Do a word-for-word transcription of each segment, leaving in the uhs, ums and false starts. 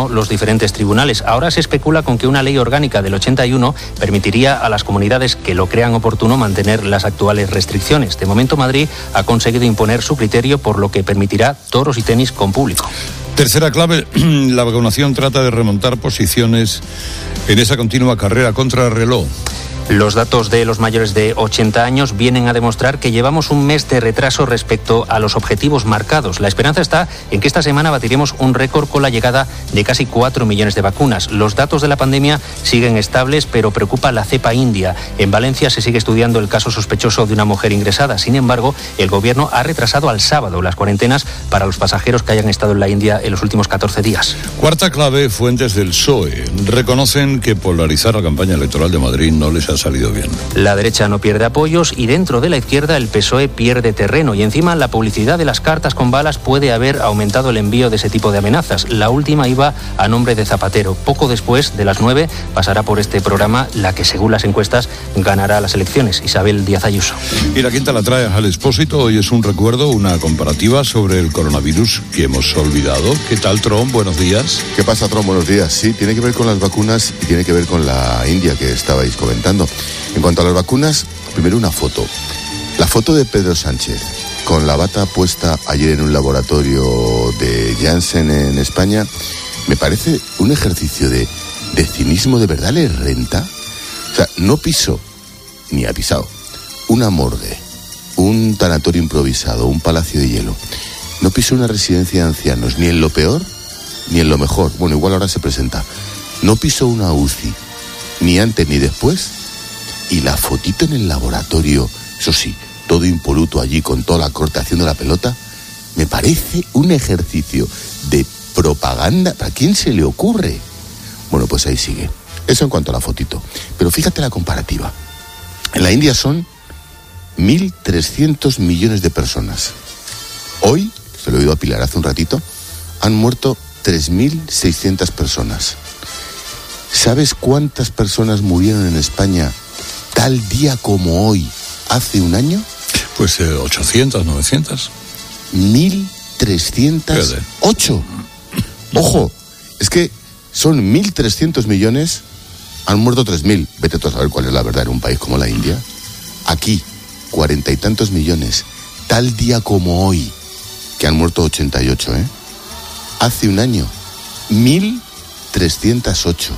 los diferentes tribunales. Ahora se especula con que una ley orgánica del ochenta y uno permitiría a las comunidades que lo crean oportuno mantener las actuales restricciones. De momento, Madrid ha conseguido imponer su criterio, por lo que permitirá toros y tenis con público. Tercera clave, la vacunación trata de remontar posiciones en esa continua carrera contra el reloj. Los datos de los mayores de ochenta años vienen a demostrar que llevamos un mes de retraso respecto a los objetivos marcados. La esperanza está en que esta semana batiremos un récord con la llegada de casi cuatro millones de vacunas. Los datos de la pandemia siguen estables, pero preocupa la cepa india. En Valencia se sigue estudiando el caso sospechoso de una mujer ingresada. Sin embargo, el gobierno ha retrasado al sábado las cuarentenas para los pasajeros que hayan estado en la India en los últimos catorce días. Cuarta clave, fuentes del P S O E reconocen que polarizar la campaña electoral de Madrid no les ha salido bien. La derecha no pierde apoyos y dentro de la izquierda el P S O E pierde terreno, y encima la publicidad de las cartas con balas puede haber aumentado el envío de ese tipo de amenazas. La última iba a nombre de Zapatero. Poco después de las nueve pasará por este programa la que, según las encuestas, ganará las elecciones, Isabel Díaz Ayuso. Y la quinta la trae al Expósito. Hoy es un recuerdo, una comparativa sobre el coronavirus que hemos olvidado. ¿Qué tal, Tron? Buenos días. ¿Qué pasa, Tron? Buenos días. Sí, tiene que ver con las vacunas y tiene que ver con la India que estabais comentando. En cuanto a las vacunas, primero una foto. La foto de Pedro Sánchez con la bata puesta ayer en un laboratorio de Janssen en España me parece un ejercicio de, de cinismo. ¿De verdad le renta? O sea, no pisó, ni ha pisado, una morgue, un tanatorio improvisado, un palacio de hielo. No pisó una residencia de ancianos, ni en lo peor, ni en lo mejor. Bueno, igual ahora se presenta. No pisó una U C I, ni antes ni después. Y la fotito en el laboratorio, eso sí, todo impoluto allí con toda la corte haciendo la pelota, me parece un ejercicio de propaganda. ¿Para quién se le ocurre? Bueno, pues ahí sigue. Eso en cuanto a la fotito. Pero fíjate la comparativa. En la India son mil trescientos millones de personas. Hoy, se lo he oído a Pilar hace un ratito, han muerto tres mil seiscientas personas. ¿Sabes cuántas personas murieron en España tal día como hoy, hace un año? Pues eh, ochocientas, novecientas. mil trescientos ocho. Ojo, es que son mil trescientos millones, han muerto tres mil. Vete tú a saber cuál es la verdad en un país como la India. Aquí, cuarenta y tantos millones, tal día como hoy, que han muerto ochenta y ocho, ¿eh? Hace un año, mil trescientos ocho.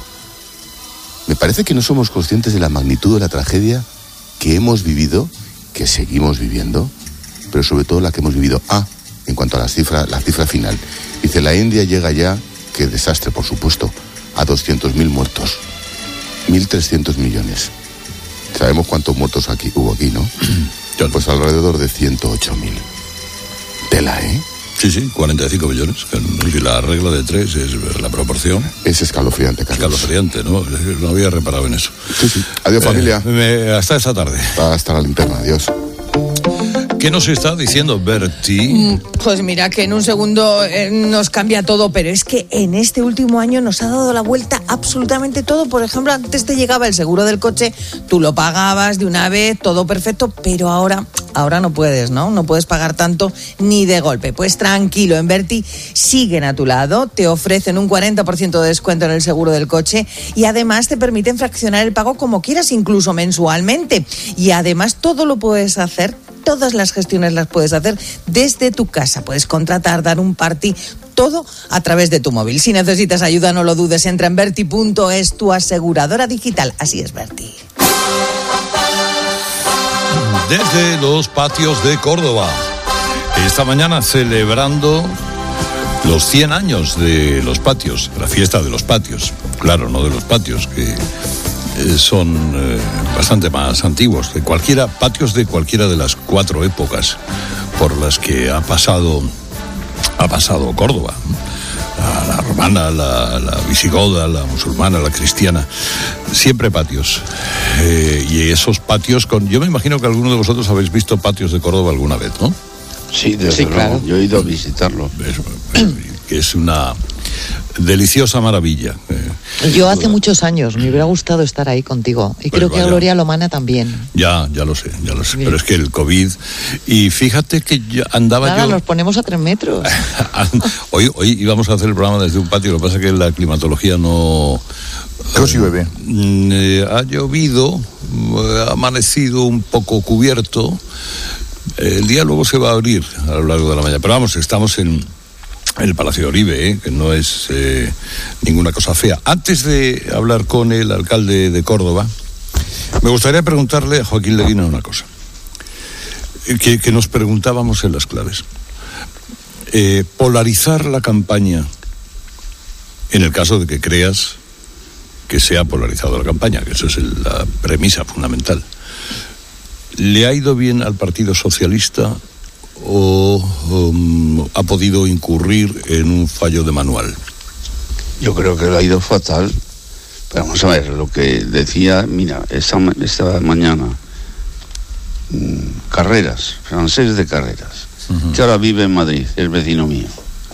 Me parece que no somos conscientes de la magnitud de la tragedia que hemos vivido, que seguimos viviendo, pero sobre todo la que hemos vivido. Ah, en cuanto a la cifra, la cifra final. Dice, la India llega ya, qué desastre, por supuesto, a doscientos mil muertos. mil trescientos millones. Sabemos cuántos muertos aquí hubo aquí, ¿no? Pues alrededor de ciento ocho mil. Tela, ¿eh? Sí, sí, cuarenta y cinco millones. Y la regla de tres es la proporción. Es escalofriante, Carlos. Escalofriante, ¿no? No había reparado en eso. Sí, sí. Adiós, eh, familia. Me, hasta esta tarde. Hasta la linterna, adiós. ¿Qué nos está diciendo Bertie? Pues mira, que en un segundo eh, nos cambia todo, pero es que en este último año nos ha dado la vuelta absolutamente todo. Por ejemplo, antes te llegaba el seguro del coche, tú lo pagabas de una vez, todo perfecto, pero ahora, ahora no puedes, ¿no? No puedes pagar tanto ni de golpe. Pues tranquilo, en Bertie siguen a tu lado, te ofrecen un cuarenta por ciento de descuento en el seguro del coche y además te permiten fraccionar el pago como quieras, incluso mensualmente. Y además todo lo puedes hacer, todas las gestiones las puedes hacer desde tu casa. Puedes contratar, dar un party, todo a través de tu móvil. Si necesitas ayuda, no lo dudes, entra en Bertie punto es, tu aseguradora digital. Así es, Bertie. Desde los patios de Córdoba, esta mañana celebrando los cien años de los patios, la fiesta de los patios, claro, no de los patios, que son eh, bastante más antiguos, de cualquiera, patios de cualquiera de las cuatro épocas por las que ha pasado, ha pasado Córdoba. La, la romana, la, la visigoda, la musulmana, la cristiana, siempre patios. Eh, y esos patios con... Yo me imagino que alguno de vosotros habéis visto patios de Córdoba alguna vez, ¿no? Sí, desde sí, claro. Yo he ido a visitarlo. Es, que es una deliciosa maravilla. Yo hace muchos años me hubiera gustado estar ahí contigo y pues creo vaya. que a Gloria Lomana también. Ya, ya lo sé, ya lo sé. Bien. Pero es que el COVID... Y fíjate que yo andaba Nada, yo... nos ponemos a tres metros. hoy, hoy íbamos a hacer el programa desde un patio, lo que pasa es que la climatología no... ¿Qué si llueve? Eh, ha llovido, ha amanecido un poco cubierto. El día luego se va a abrir a lo largo de la mañana. Pero vamos, estamos en... el Palacio de Oribe, ¿eh? que no es eh, ninguna cosa fea. Antes de hablar con el alcalde de Córdoba, me gustaría preguntarle a Joaquín Leguina una cosa, que, que nos preguntábamos en las claves. Eh, polarizar la campaña, en el caso de que creas que sea polarizado la campaña, que eso es el, la premisa fundamental, ¿le ha ido bien al Partido Socialista o um, ha podido incurrir en un fallo de manual? Yo creo que le ha ido fatal. Pero vamos a ver, lo que decía, mira, esta, esta mañana, mmm, Carreras, francés de Carreras, uh-huh. que ahora vive en Madrid, es vecino mío.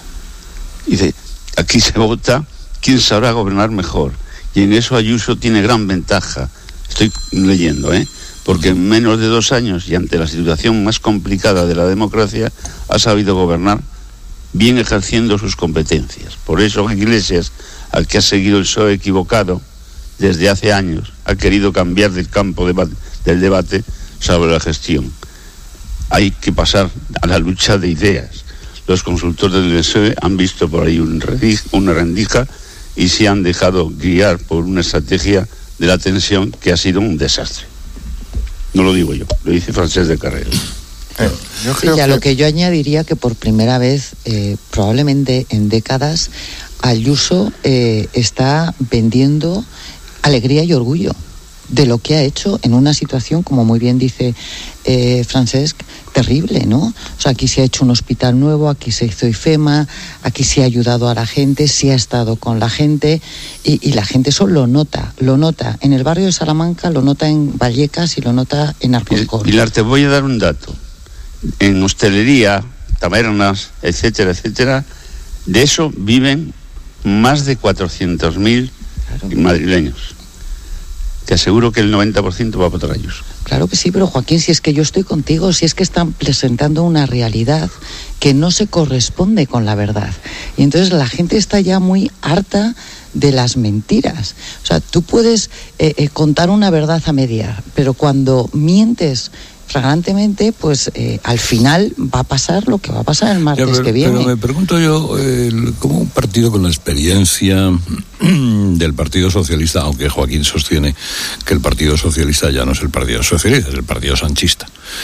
Dice, aquí se vota quién sabrá gobernar mejor. Y en eso Ayuso tiene gran ventaja. Estoy leyendo, ¿eh? Porque en menos de dos años y ante la situación más complicada de la democracia ha sabido gobernar bien ejerciendo sus competencias. Por eso Iglesias, al que ha seguido el P S O E equivocado desde hace años, ha querido cambiar del campo de, del debate sobre la gestión. Hay que pasar a la lucha de ideas. Los consultores del P S O E han visto por ahí un rendija, una rendija y se han dejado guiar por una estrategia de la tensión que ha sido un desastre. No lo digo yo, lo dice Francés de Carreras. Eh, yo creo sí, a que... lo que yo añadiría que por primera vez, eh, probablemente en décadas, Ayuso eh, está vendiendo alegría y orgullo de lo que ha hecho en una situación, como muy bien dice eh, Francesc, terrible, ¿no? O sea, aquí se ha hecho un hospital nuevo, aquí se hizo IFEMA, aquí se ha ayudado a la gente, se ha estado con la gente y, y la gente eso lo nota, lo nota en el barrio de Salamanca, lo nota en Vallecas y lo nota en Alcorcón. Pilar, te voy a dar un dato. En hostelería, tabernas, etcétera, etcétera, de eso viven más de cuatrocientos mil claro. madrileños. Te aseguro que el noventa por ciento va a votar a Ayuso. Claro que sí, pero Joaquín, si es que yo estoy contigo, si es que están presentando una realidad que no se corresponde con la verdad. Y entonces la gente está ya muy harta de las mentiras. O sea, tú puedes eh, eh, contar una verdad a media, pero cuando mientes flagrantemente, pues eh, al final va a pasar lo que va a pasar el martes ya, pero, que viene. Pero me pregunto yo, eh, como un partido con la experiencia del Partido Socialista, aunque Joaquín sostiene que el Partido Socialista ya no es el Partido Socialista, es el Partido Sanchista,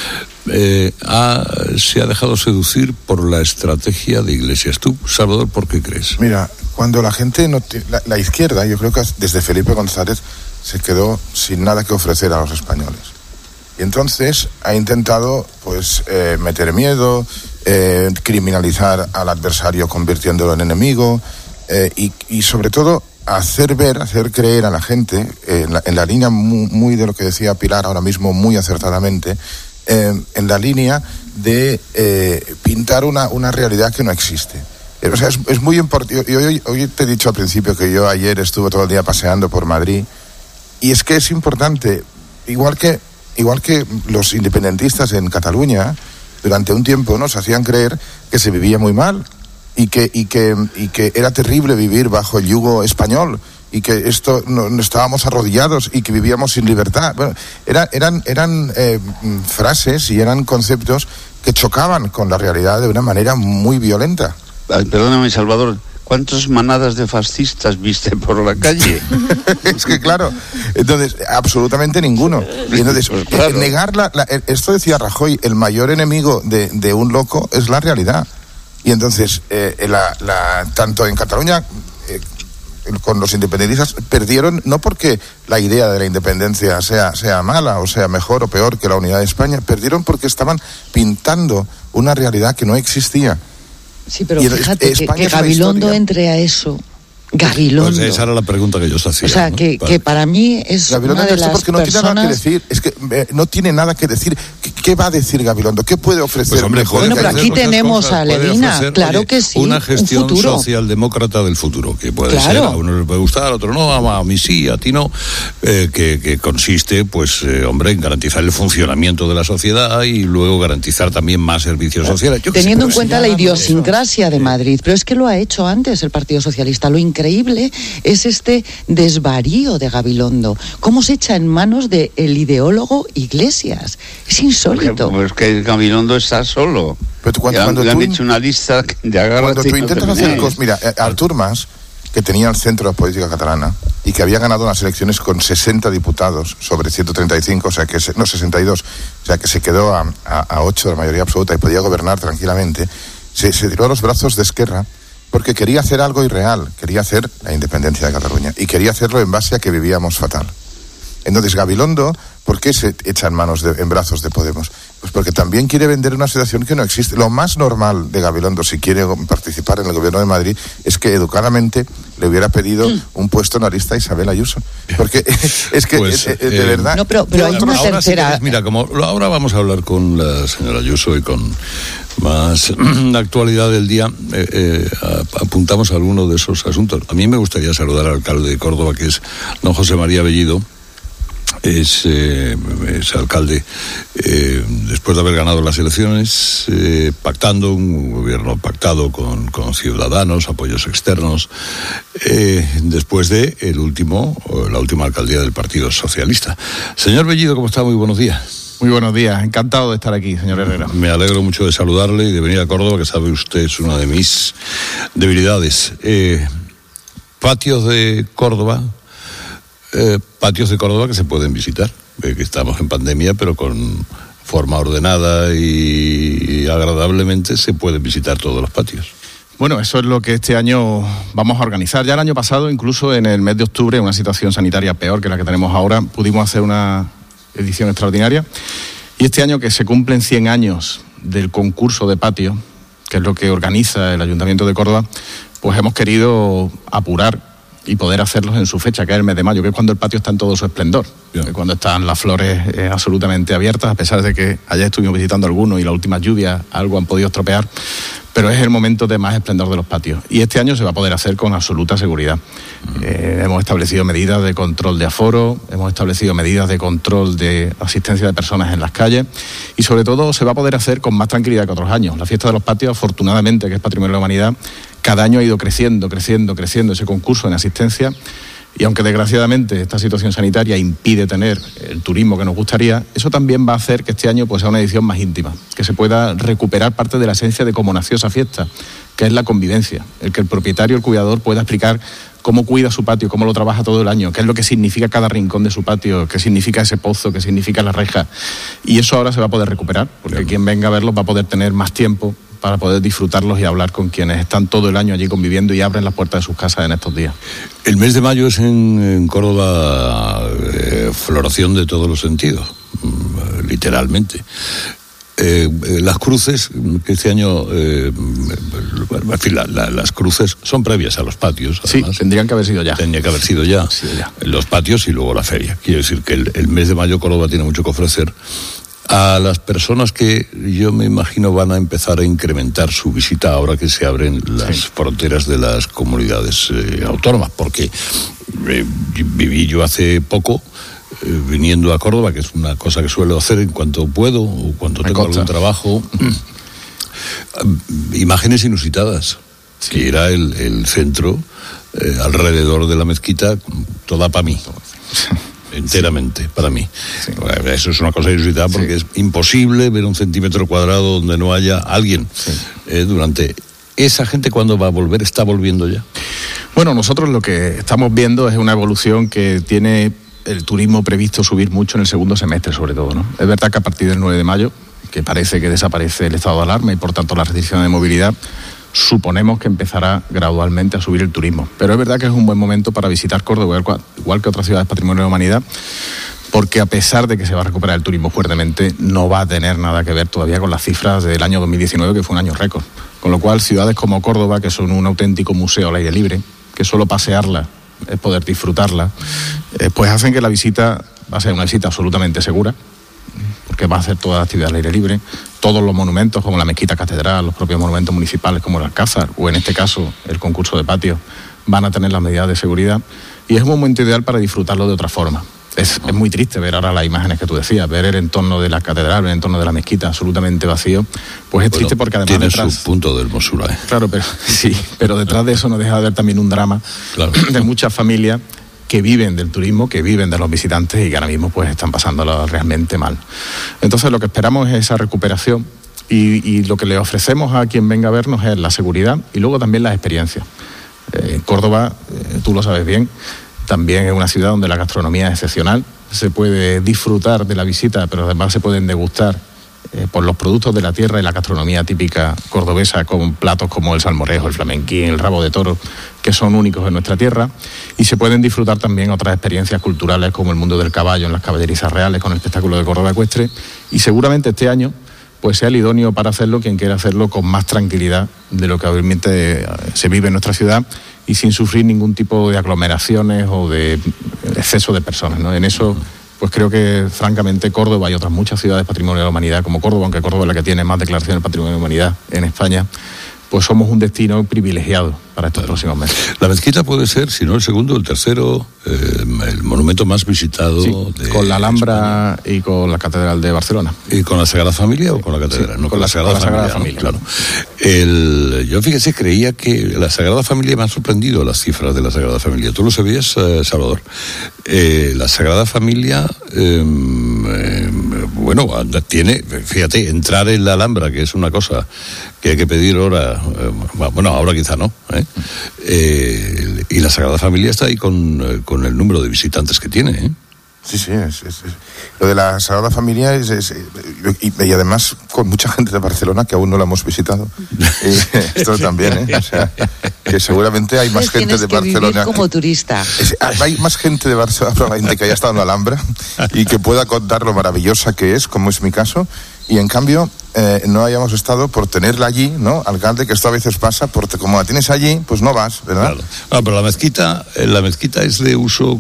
eh, ha, se ha dejado seducir por la estrategia de Iglesias. ¿Tú, Salvador, por qué crees? Mira, cuando la gente, no t- la, la izquierda, yo creo que desde Felipe González se quedó sin nada que ofrecer a los españoles. Y entonces ha intentado pues eh, meter miedo, eh, criminalizar al adversario convirtiéndolo en enemigo eh, y, y sobre todo hacer ver, hacer creer a la gente, eh, en, la, en la línea muy, muy de lo que decía Pilar ahora mismo muy acertadamente, eh, en la línea de eh, pintar una, una realidad que no existe. Eh, o sea, es, es muy importante. Yo, hoy, hoy te he dicho al principio que yo ayer estuve todo el día paseando por Madrid y es que es importante, igual que Igual que los independentistas en Cataluña, durante un tiempo nos hacían creer que se vivía muy mal y que, y que, y que era terrible vivir bajo el yugo español y que esto no, no estábamos arrodillados y que vivíamos sin libertad. Bueno, era, eran, eran eh, frases y eran conceptos que chocaban con la realidad de una manera muy violenta. Ay, perdóname, Salvador. ¿Cuántas manadas de fascistas viste por la calle? Es que claro, entonces, absolutamente ninguno. Y entonces, pues claro. negar la, la, esto decía Rajoy, el mayor enemigo de, de un loco es la realidad. Y entonces, eh, la, la, tanto en Cataluña, eh, con los independentistas, perdieron, no porque la idea de la independencia sea, sea mala o sea mejor o peor que la unidad de España, perdieron porque estaban pintando una realidad que no existía. Sí, pero y fíjate que, que Gabilondo entre a eso. Gabilondo. Pues esa era la pregunta que yo os hacía. O sea, ¿no? que, que para mí es Gabilondo una de las porque no personas... tiene nada que decir. Es que eh, no tiene nada que decir. ¿Qué va a decir Gabilondo? ¿Qué puede ofrecer? Pues, hombre, mejor? Bueno, pero aquí tenemos cosas, a Levina, claro oye, que sí. Una gestión un futuro. socialdemócrata del futuro, que puede Claro. ser, a uno le puede gustar, a otro no, a, a mí sí, a ti no, eh, que, que consiste, pues, eh, hombre, en garantizar el funcionamiento de la sociedad y luego garantizar también más servicios sociales. Yo Teniendo sé, en cuenta la idiosincrasia de Madrid, pero es que lo ha hecho antes el Partido Socialista. Lo increíble es este desvarío de Gabilondo, cómo se echa en manos del ideólogo Iglesias. Es insólito. Pues que Gabilondo está solo. Pero tú, cuando, le han, cuando le han tú, hecho una lista de agárrate. Cuando tú intentas hacer cosas... Mira, eh, Artur Mas, que tenía el centro de la política catalana y que había ganado unas elecciones con sesenta diputados sobre ciento treinta y cinco, o sea que se, no, sesenta y dos, o sea que se quedó a, a, a ocho de la mayoría absoluta y podía gobernar tranquilamente, se, se tiró a los brazos de Esquerra porque quería hacer algo irreal, quería hacer la independencia de Cataluña y quería hacerlo en base a que vivíamos fatal. Entonces Gabilondo, ¿por qué se echa en manos de, en brazos de Podemos? Pues porque también quiere vender una situación que no existe. Lo más normal de Gabilondo, si quiere participar en el gobierno de Madrid, es que educadamente le hubiera pedido mm. un puesto en la lista a Isabel Ayuso. Porque es que, pues, eh, eh, de eh, verdad... No, pero, pero hay una ahora tercera... Si quieres, mira, como ahora vamos a hablar con la señora Ayuso y con más actualidad del día, eh, eh, apuntamos a alguno de esos asuntos. A mí me gustaría saludar al alcalde de Córdoba, que es don José María Bellido. Es, eh, es alcalde eh, después de haber ganado las elecciones, eh, pactando un gobierno pactado con, con Ciudadanos, apoyos externos, eh, después de el último, la última alcaldía del Partido Socialista. Señor Bellido, ¿cómo está? Muy buenos días. Muy buenos días, encantado de estar aquí, señor Herrera. Me alegro mucho de saludarle y de venir a Córdoba, que sabe usted es una de mis debilidades. Eh, patios de Córdoba. Eh, patios de Córdoba que se pueden visitar, eh, que estamos en pandemia, pero con forma ordenada y, y agradablemente se pueden visitar todos los patios. Bueno, eso es lo que este año vamos a organizar. Ya el año pasado, incluso en el mes de octubre, en una situación sanitaria peor que la que tenemos ahora, pudimos hacer una edición extraordinaria. Y este año, que se cumplen cien años del concurso de patio, que es lo que organiza el Ayuntamiento de Córdoba, pues hemos querido apurar y poder hacerlos en su fecha, que es el mes de mayo, que es cuando el patio está en todo su esplendor, yeah. cuando están las flores eh, absolutamente abiertas, a pesar de que ayer estuvimos visitando algunos y las últimas lluvias algo han podido estropear, pero es el momento de más esplendor de los patios. Y este año se va a poder hacer con absoluta seguridad. Uh-huh. Eh, hemos establecido medidas de control de aforo, hemos establecido medidas de control de asistencia de personas en las calles y sobre todo se va a poder hacer con más tranquilidad que otros años. La fiesta de los patios, afortunadamente, que es Patrimonio de la Humanidad, cada año ha ido creciendo, creciendo, creciendo ese concurso en asistencia y aunque desgraciadamente esta situación sanitaria impide tener el turismo que nos gustaría, eso también va a hacer que este año pues sea una edición más íntima, que se pueda recuperar parte de la esencia de cómo nació esa fiesta, que es la convivencia, el que el propietario, el cuidador pueda explicar cómo cuida su patio, cómo lo trabaja todo el año, qué es lo que significa cada rincón de su patio, qué significa ese pozo, qué significa la reja. Y eso ahora se va a poder recuperar, porque quien venga a verlos va a poder tener más tiempo para poder disfrutarlos y hablar con quienes están todo el año allí conviviendo y abren las puertas de sus casas en estos días. El mes de mayo es en, en Córdoba eh, floración de todos los sentidos, literalmente. Eh, las cruces, que este año, eh, en fin, la, la, las cruces son previas a los patios. Además. Sí, tendrían que haber sido ya. Tendría que haber sido ya. Sí, ya. Los patios y luego la feria. Quiere decir que el, el mes de mayo Córdoba tiene mucho que ofrecer a las personas que yo me imagino van a empezar a incrementar su visita ahora que se abren las sí. fronteras de las comunidades eh, autónomas, porque eh, viví yo hace poco eh, viniendo a Córdoba, que es una cosa que suelo hacer en cuanto puedo o cuando tengo algún trabajo, imágenes inusitadas, sí. que era el, el centro eh, alrededor de la mezquita, toda para mí. Enteramente, sí. para mí. Sí. Eso es una cosa inusitada porque sí. es imposible ver un centímetro cuadrado donde no haya alguien. Sí. Eh, durante ¿Esa gente cuándo va a volver? ¿Está volviendo ya? Bueno, nosotros lo que estamos viendo es una evolución que tiene el turismo previsto subir mucho en el segundo semestre, sobre todo, ¿no? Es verdad que a partir del nueve de mayo, que parece que desaparece el estado de alarma y por tanto la restricción de movilidad, suponemos que empezará gradualmente a subir el turismo. Pero es verdad que es un buen momento para visitar Córdoba, igual que otras ciudades Patrimonio de la Humanidad, porque a pesar de que se va a recuperar el turismo fuertemente, no va a tener nada que ver todavía con las cifras del año dos mil diecinueve, que fue un año récord. Con lo cual, ciudades como Córdoba, que son un auténtico museo al aire libre, que solo pasearla es poder disfrutarla, eh, pues hacen que la visita va a ser una visita absolutamente segura, porque va a hacer toda la actividad al aire libre. Todos los monumentos, como la mezquita catedral, los propios monumentos municipales como el Alcázar, o en este caso el concurso de patios, van a tener las medidas de seguridad. Y es un momento ideal para disfrutarlo de otra forma. Es, es muy triste ver ahora las imágenes que tú decías, ver el entorno de la catedral, el entorno de la mezquita absolutamente vacío. Pues es bueno, triste porque además tiene detrás, su punto de hermosura. ¿eh? Claro, pero sí, pero detrás de eso no deja de haber también un drama claro. de muchas familias que viven del turismo, que viven de los visitantes y que ahora mismo pues están pasándolo realmente mal. Entonces lo que esperamos es esa recuperación y, y lo que le ofrecemos a quien venga a vernos es la seguridad y luego también las experiencias. Eh, Córdoba, eh, tú lo sabes bien, también es una ciudad donde la gastronomía es excepcional, se puede disfrutar de la visita, pero además se pueden degustar eh, por los productos de la tierra y la gastronomía típica cordobesa, con platos como el salmorejo, el flamenquín, el rabo de toro, que son únicos en nuestra tierra, y se pueden disfrutar también otras experiencias culturales como el mundo del caballo en las caballerizas reales con el espectáculo de Córdoba Ecuestre, y seguramente este año pues sea el idóneo para hacerlo quien quiera hacerlo con más tranquilidad de lo que obviamente se vive en nuestra ciudad y sin sufrir ningún tipo de aglomeraciones o de exceso de personas, ¿no? En eso, pues creo que francamente Córdoba y otras muchas ciudades patrimonio de la humanidad, como Córdoba, aunque Córdoba es la que tiene más declaraciones de patrimonio de la humanidad en España, pues somos un destino privilegiado para estos claro. próximos meses. La mezquita puede ser, si no el segundo, el tercero, eh, el monumento más visitado sí, de con la Alhambra España. Y con la Catedral de Barcelona. ¿Y con la Sagrada Familia sí. o con la Catedral? Sí, no, con, con la, Sagrada, con la Sagrada Familia. Familia ¿no? Claro. El, yo fíjese, creía que la Sagrada Familia me han sorprendido las cifras de la Sagrada Familia. ¿Tú lo sabías, eh, Salvador? Eh, la Sagrada Familia, eh, eh, bueno, tiene, fíjate, entrar en la Alhambra, que es una cosa que hay que pedir ahora, eh, bueno, ahora quizá no, ¿eh? Eh, y la Sagrada Familia está ahí con, con el número de visitantes que tiene, ¿eh? Sí, sí, es, es, es. Lo de la Sagrada Familia es, es y, y además con mucha gente de Barcelona que aún no la hemos visitado. Y esto también, ¿eh? O sea, que seguramente hay más gente de que Barcelona. Vivir como turista. Es, hay más gente de Barcelona que haya estado en la Alhambra y que pueda contar lo maravillosa que es, como es mi caso. Y en cambio, eh, no hayamos estado por tenerla allí, ¿no? Alcalde, que esto a veces pasa, porque como la tienes allí, pues no vas, ¿verdad? Claro. No, pero la mezquita, la mezquita es de uso,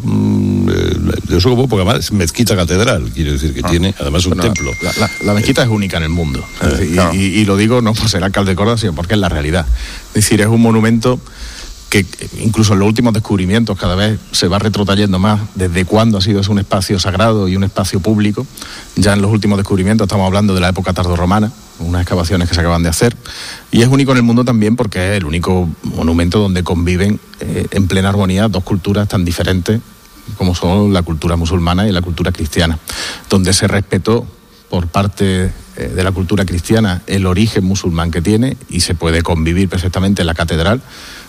de uso común, porque además es mezquita catedral, quiere decir que ah. tiene además un bueno, templo. La, la, la mezquita es única en el mundo. Eh, y, claro. y, y lo digo no por ser alcalde de Córdoba, sino porque es la realidad. Es decir, es un monumento que incluso en los últimos descubrimientos cada vez se va retrotrayendo más desde cuándo ha sido un espacio sagrado y un espacio público. Ya en los últimos descubrimientos estamos hablando de la época tardorromana, unas excavaciones que se acaban de hacer, y es único en el mundo también porque es el único monumento donde conviven eh, en plena armonía dos culturas tan diferentes como son la cultura musulmana y la cultura cristiana, donde se respetó por parte eh, de la cultura cristiana el origen musulmán que tiene y se puede convivir perfectamente en la catedral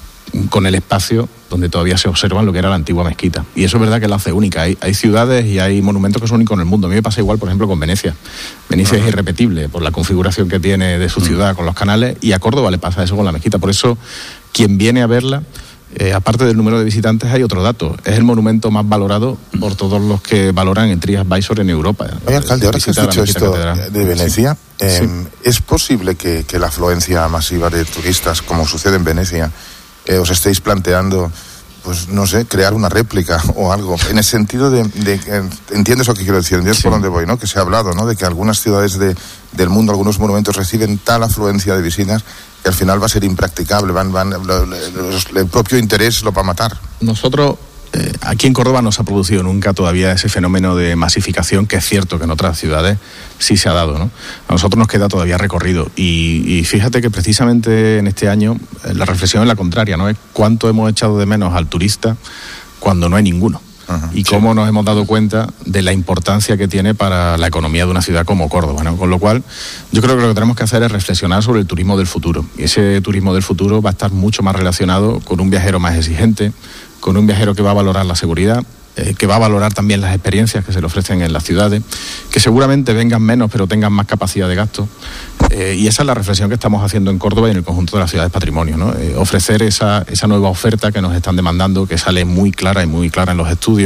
con el espacio donde todavía se observa lo que era la antigua mezquita. Y eso es verdad que la hace única. Hay, hay ciudades y hay monumentos que son únicos en el mundo. A mí me pasa igual, por ejemplo, con Venecia. Venecia uh-huh. es irrepetible por la configuración que tiene de su uh-huh. ciudad con los canales, y a Córdoba le pasa eso con la mezquita. Por eso, quien viene a verla, eh, aparte del número de visitantes, hay otro dato. Es el monumento más valorado por todos los que valoran en TripAdvisor en Europa. Oye, alcalde, ahora que has dicho esto catedral. de Venecia, sí. Eh, sí. ¿es posible que, que la afluencia masiva de turistas, como sucede en Venecia, Eh, os estéis planteando, pues no sé, crear una réplica o algo, en el sentido de, de, de entiendes lo que quiero decir, entiendes sí. por dónde voy, ¿no? Que se ha hablado, ¿no? De que algunas ciudades de, del mundo, algunos monumentos reciben tal afluencia de visitas que al final va a ser impracticable, van, van, lo, lo, el propio interés lo va a matar. Nosotros eh, aquí en Córdoba no se ha producido nunca todavía ese fenómeno de masificación, que es cierto que en otras ciudades sí se ha dado, ¿no? A nosotros nos queda todavía recorrido y, y fíjate que precisamente en este año la reflexión es la contraria, ¿no? Es cuánto hemos echado de menos al turista cuando no hay ninguno. Uh-huh, y cómo sí. nos hemos dado cuenta de la importancia que tiene para la economía de una ciudad como Córdoba, ¿no? Con lo cual, yo creo que lo que tenemos que hacer es reflexionar sobre el turismo del futuro. Y ese turismo del futuro va a estar mucho más relacionado con un viajero más exigente, con un viajero que va a valorar la seguridad, eh, que va a valorar también las experiencias que se le ofrecen en las ciudades, que seguramente vengan menos pero tengan más capacidad de gasto. Eh, y esa es la reflexión que estamos haciendo en Córdoba y en el conjunto de las ciudades patrimonio, ¿no? Eh, ofrecer esa, esa nueva oferta que nos están demandando, que sale muy clara y muy clara en los estudios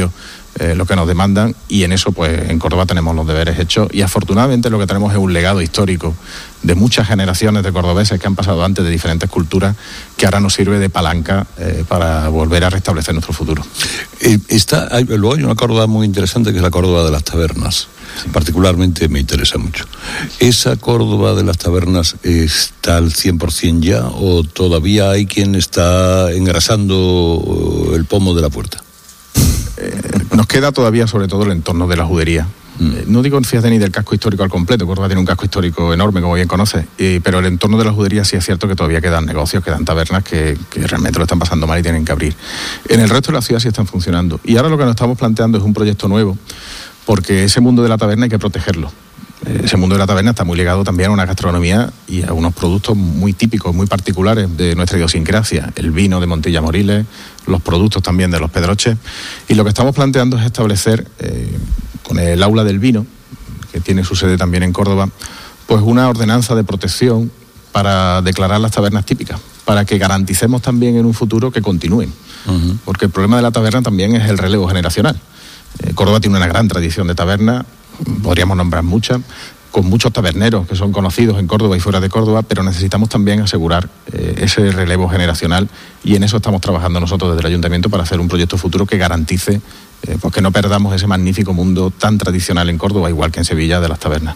eh, lo que nos demandan, y en eso pues en Córdoba tenemos los deberes hechos, y afortunadamente lo que tenemos es un legado histórico de muchas generaciones de cordobeses que han pasado antes de diferentes culturas, que ahora nos sirve de palanca eh, para volver a restablecer nuestro futuro. Eh, está, hay, luego hay una Córdoba muy interesante que es la Córdoba de las tabernas. Sí. Particularmente me interesa mucho. ¿Esa Córdoba de las tabernas está al cien por ciento ya o todavía hay quien está engrasando el pomo de la puerta? Eh, nos queda todavía sobre todo el entorno de la judería. Mm. Eh, no digo, fíjate, ni del casco histórico al completo. Córdoba tiene un casco histórico enorme, como bien conoces, eh, pero el entorno de la judería sí es cierto que todavía quedan negocios, quedan tabernas que, que realmente lo están pasando mal y tienen que abrir. En el resto de la ciudad sí están funcionando. Y ahora lo que nos estamos planteando es un proyecto nuevo, porque ese mundo de la taberna hay que protegerlo. Ese mundo de la taberna está muy ligado también a una gastronomía y a unos productos muy típicos, muy particulares de nuestra idiosincrasia. El vino de Montilla Moriles, los productos también de los Pedroches. Y lo que estamos planteando es establecer, eh, con el aula del vino, que tiene su sede también en Córdoba, pues una ordenanza de protección para declarar las tabernas típicas, para que garanticemos también en un futuro que continúen. Uh-huh. Porque el problema de la taberna también es el relevo generacional. Eh, Córdoba tiene una gran tradición de taberna, podríamos nombrar muchas, con muchos taberneros que son conocidos en Córdoba y fuera de Córdoba, pero necesitamos también asegurar eh, ese relevo generacional, y en eso estamos trabajando nosotros desde el Ayuntamiento para hacer un proyecto futuro que garantice eh, pues que no perdamos ese magnífico mundo tan tradicional en Córdoba, igual que en Sevilla, de las tabernas.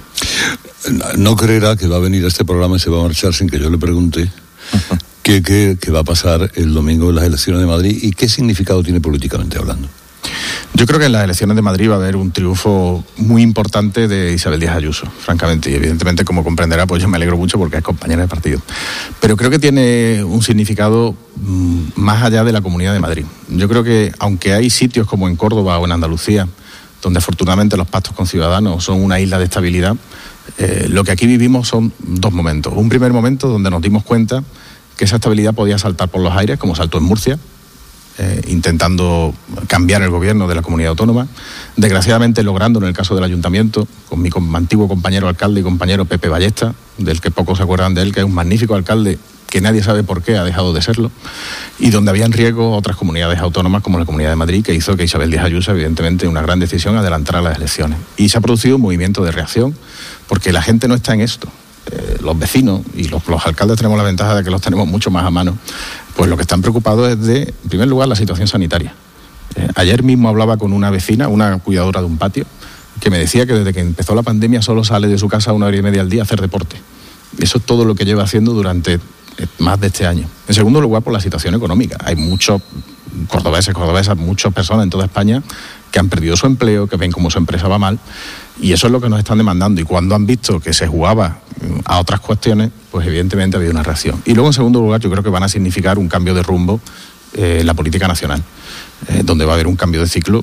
No creerá que va a venir a este programa y se va a marchar sin que yo le pregunte qué, qué, qué va a pasar el domingo en las elecciones de Madrid y qué significado tiene políticamente hablando. Yo creo que en las elecciones de Madrid va a haber un triunfo muy importante de Isabel Díaz Ayuso, francamente, y evidentemente, como comprenderá, pues yo me alegro mucho porque es compañera de partido. Pero creo que tiene un significado mmm, más allá de la Comunidad de Madrid. Yo creo que, aunque hay sitios como en Córdoba o en Andalucía, donde afortunadamente los pactos con Ciudadanos son una isla de estabilidad, eh, lo que aquí vivimos son dos momentos. Un primer momento donde nos dimos cuenta que esa estabilidad podía saltar por los aires, como saltó en Murcia, Eh, intentando cambiar el gobierno de la comunidad autónoma, desgraciadamente logrando en el caso del ayuntamiento, con mi con, antiguo compañero alcalde y compañero Pepe Ballesta, del que pocos se acuerdan de él, que es un magnífico alcalde que nadie sabe por qué ha dejado de serlo, y donde había en riesgo otras comunidades autónomas como la Comunidad de Madrid, que hizo que Isabel Díaz Ayuso, evidentemente, una gran decisión, adelantara las elecciones. Y se ha producido un movimiento de reacción, porque la gente no está en esto. Eh, los vecinos y los, los alcaldes tenemos la ventaja de que los tenemos mucho más a mano, pues lo que están preocupados es de, en primer lugar, la situación sanitaria. Eh, ayer mismo hablaba con una vecina, una cuidadora de un patio, que me decía que desde que empezó la pandemia solo sale de su casa una hora y media al día a hacer deporte. Eso es todo lo que lleva haciendo durante más de este año. En segundo lugar, por la situación económica. Hay muchos cordobeses, cordobesas, muchas personas en toda España que han perdido su empleo, que ven cómo su empresa va mal, y eso es lo que nos están demandando. Y cuando han visto que se jugaba a otras cuestiones, pues evidentemente ha habido una reacción. Y luego, en segundo lugar, yo creo que van a significar un cambio de rumbo eh, en la política nacional, eh, donde va a haber un cambio de ciclo,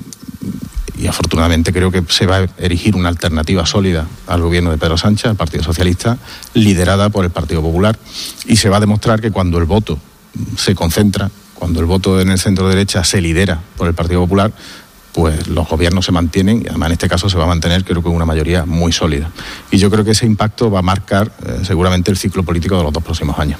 y afortunadamente creo que se va a erigir una alternativa sólida al gobierno de Pedro Sánchez, al Partido Socialista, liderada por el Partido Popular, y se va a demostrar que cuando el voto se concentra, cuando el voto en el centro derecha se lidera por el Partido Popular, pues los gobiernos se mantienen, y además en este caso se va a mantener, creo que una mayoría muy sólida. Y yo creo que ese impacto va a marcar eh, seguramente el ciclo político de los dos próximos años.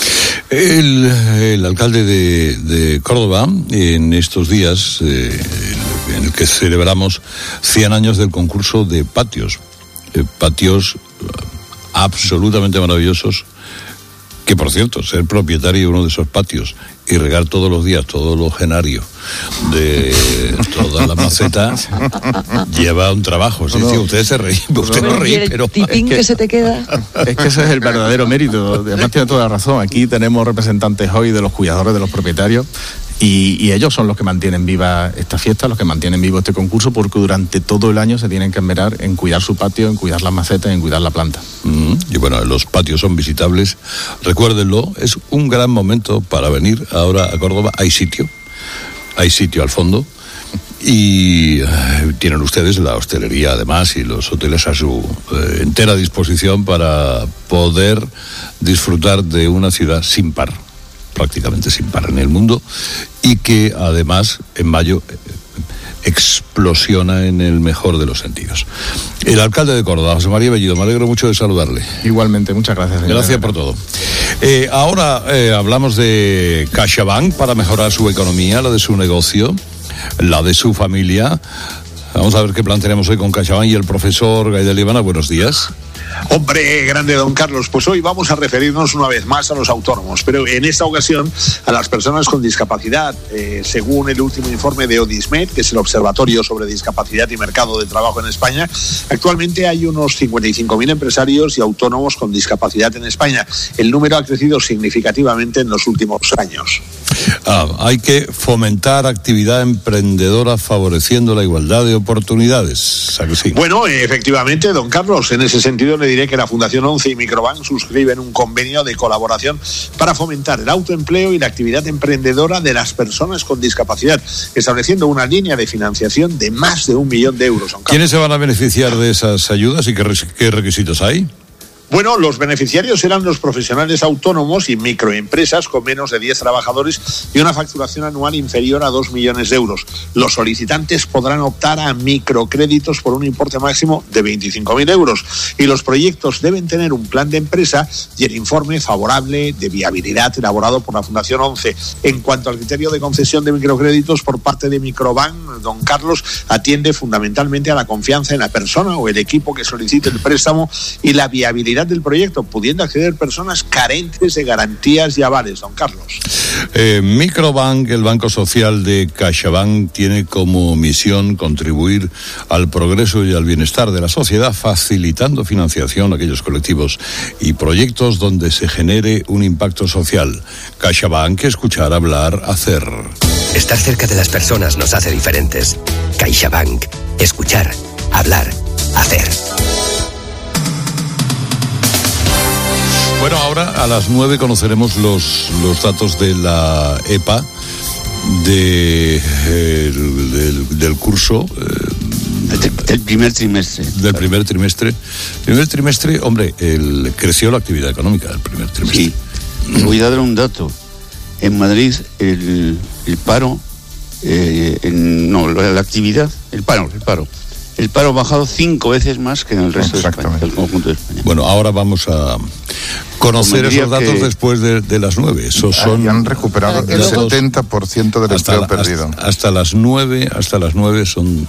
El, el alcalde de, de Córdoba, en estos días eh, en el que celebramos cien años del concurso de patios, eh, patios absolutamente maravillosos, que por cierto, ser propietario de uno de esos patios y regar todos los días todo lo genario de toda la maceta lleva un trabajo. Sí, no, sí, usted se reí, usted no, no reí, pero el tipín que, que se te queda. Es que ese es el verdadero mérito. Además tiene toda la razón. Aquí tenemos representantes hoy de los cuidadores, de los propietarios, y, y ellos son los que mantienen viva esta fiesta, los que mantienen vivo este concurso, porque durante todo el año se tienen que esmerar en cuidar su patio, en cuidar las macetas, en cuidar la planta. Mm, y bueno, los patios son visitables. Recuérdenlo, es un gran momento para venir ahora a Córdoba. Hay sitio, hay sitio al fondo, y eh, tienen ustedes la hostelería además y los hoteles a su eh, entera disposición para poder disfrutar de una ciudad sin par, prácticamente sin par en el mundo, y que además en mayo eh, explosiona en el mejor de los sentidos. El alcalde de Córdoba, José María Bellido, me alegro mucho de saludarle. Igualmente, muchas gracias. Señora. Gracias por todo. Eh, ahora eh, hablamos de CaixaBank para mejorar su economía, la de su negocio. la de su familia. Vamos a ver qué plan tenemos hoy con CaixaBank y el profesor Gaidel Ivana. Buenos días. Hombre, grande don Carlos, pues hoy vamos a referirnos una vez más a los autónomos, pero en esta ocasión a las personas con discapacidad. Eh, según el último informe de Odismed, que es el Observatorio sobre Discapacidad y Mercado de Trabajo en España, actualmente hay unos cincuenta y cinco mil empresarios y autónomos con discapacidad en España. El número ha crecido significativamente en los últimos años. Ah, hay que fomentar actividad emprendedora favoreciendo la igualdad de oportunidades. ¿Sabe que sí? Bueno, efectivamente, don Carlos, en ese sentido le diré que la Fundación ONCE y Microbank suscriben un convenio de colaboración para fomentar el autoempleo y la actividad emprendedora de las personas con discapacidad, estableciendo una línea de financiación de más de un millón de euros. ¿Quiénes se van a beneficiar de esas ayudas y qué, qué requisitos hay? Bueno, los beneficiarios serán los profesionales autónomos y microempresas con menos de diez trabajadores y una facturación anual inferior a dos millones de euros. Los solicitantes podrán optar a microcréditos por un importe máximo de veinticinco mil euros y los proyectos deben tener un plan de empresa y el informe favorable de viabilidad elaborado por la Fundación ONCE. En cuanto al criterio de concesión de microcréditos por parte de Microbank, don Carlos atiende fundamentalmente a la confianza en la persona o el equipo que solicite el préstamo y la viabilidad del proyecto, pudiendo acceder personas carentes de garantías y avales, don Carlos. Eh, Microbank, el Banco Social de CaixaBank, tiene como misión contribuir al progreso y al bienestar de la sociedad, facilitando financiación a aquellos colectivos y proyectos donde se genere un impacto social. CaixaBank, escuchar, hablar, hacer. Estar cerca de las personas nos hace diferentes. CaixaBank, escuchar, hablar, hacer. Bueno, ahora a las nueve conoceremos los, los datos de la E P A de, eh, del, del curso. Eh, del, del primer trimestre. Del primer trimestre. Primer trimestre, hombre, el, creció la actividad económica el primer trimestre. Sí. Voy a dar un dato. En Madrid, el, el paro, eh, en, no, la actividad, el paro, el paro. El paro ha bajado cinco veces más que en el resto de España, del conjunto de España. Bueno, ahora vamos a conocer esos datos después de, de las nueve. Esos son. Han recuperado el setenta por ciento del empleo perdido. Hasta, hasta las nueve, hasta las nueve son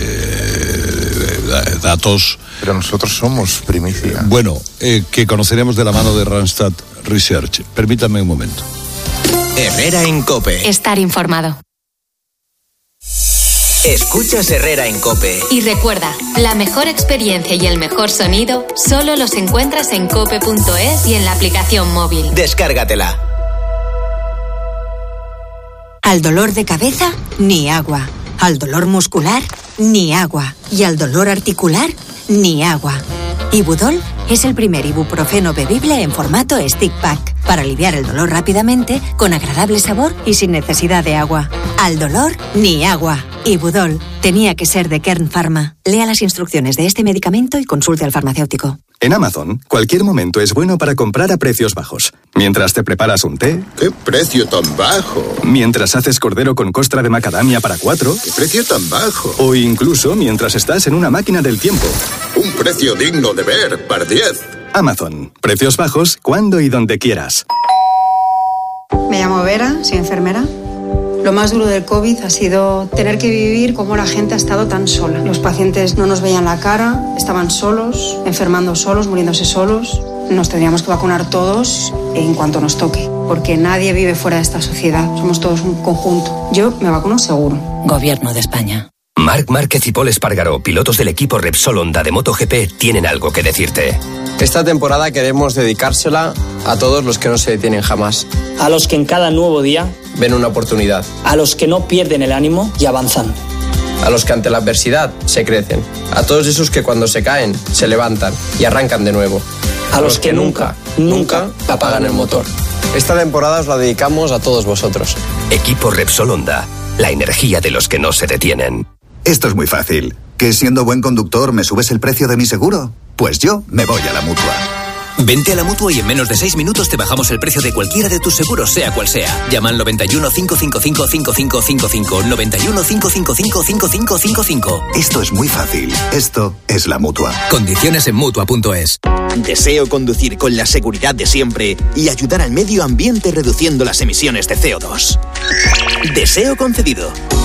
eh, datos. Pero nosotros somos primicia. Bueno, eh, que conoceremos de la mano de Randstad Research. Permítanme un momento. Herrera en COPE. Estar informado. Escuchas Herrera en COPE. Y recuerda, la mejor experiencia y el mejor sonido solo los encuentras en cope punto es y en la aplicación móvil. Descárgatela. Al dolor de cabeza, ni agua. Al dolor muscular, ni agua. Y al dolor articular, ni agua. Ibudol es el primer ibuprofeno bebible en formato stick pack para aliviar el dolor rápidamente, con agradable sabor y sin necesidad de agua. Al dolor, ni agua. Ibudol tenía que ser de Kern Pharma. Lea las instrucciones de este medicamento y consulte al farmacéutico. En Amazon, cualquier momento es bueno para comprar a precios bajos. Mientras te preparas un té... ¡Qué precio tan bajo! Mientras haces cordero con costra de macadamia para cuatro... ¡Qué precio tan bajo! O incluso mientras estás en una máquina del tiempo. ¡Un precio digno de ver, par diez! Amazon. Precios bajos cuando y donde quieras. Me llamo Vera, soy enfermera. Lo más duro del COVID ha sido tener que vivir cómo la gente ha estado tan sola. Los pacientes no nos veían la cara, estaban solos, enfermando solos, muriéndose solos. Nos tendríamos que vacunar todos en cuanto nos toque, porque nadie vive fuera de esta sociedad. Somos todos un conjunto. Yo me vacuno seguro. Gobierno de España. Marc Márquez y Paul Espargaró, pilotos del equipo Repsol Honda de MotoGP, tienen algo que decirte. Esta temporada queremos dedicársela a todos los que no se detienen jamás. A los que en cada nuevo día ven una oportunidad. A los que no pierden el ánimo y avanzan. A los que ante la adversidad se crecen. A todos esos que cuando se caen se levantan y arrancan de nuevo. A, a los, los que, que nunca, nunca apagan el motor. Esta temporada os la dedicamos a todos vosotros. Equipo Repsol Honda, la energía de los que no se detienen. Esto es muy fácil. ¿Que siendo buen conductor me subes el precio de mi seguro? Pues yo me voy a la Mutua. Vente a la Mutua y en menos de seis minutos te bajamos el precio de cualquiera de tus seguros, sea cual sea. Llama al noventa y uno, cinco cinco cinco, cinco cinco cinco cinco, noventa y uno, cinco cinco cinco, cinco cinco cinco cinco. Esto es muy fácil. Esto es la Mutua. Condiciones en Mutua punto es. Deseo conducir con la seguridad de siempre y ayudar al medio ambiente reduciendo las emisiones de C O dos. Deseo concedido.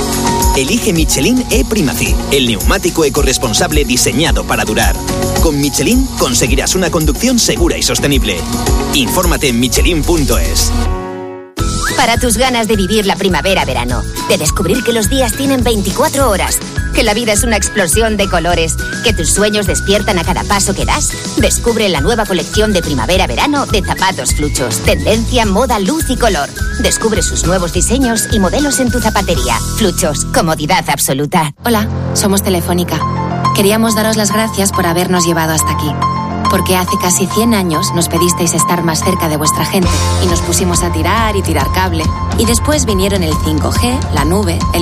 Elige Michelin E-Primacy, el neumático ecorresponsable diseñado para durar. Con Michelin conseguirás una conducción segura y sostenible. Infórmate en michelin punto es. Para tus ganas de vivir la primavera-verano, de descubrir que los días tienen veinticuatro horas, que la vida es una explosión de colores, que tus sueños despiertan a cada paso que das, descubre la nueva colección de primavera-verano de zapatos Fluchos. Tendencia, moda, luz y color. Descubre sus nuevos diseños y modelos en tu zapatería. Fluchos, comodidad absoluta. Hola, somos Telefónica. Queríamos daros las gracias por habernos llevado hasta aquí. Porque hace casi cien años nos pedisteis estar más cerca de vuestra gente y nos pusimos a tirar y tirar cable. Y después vinieron el cinco G, la nube, el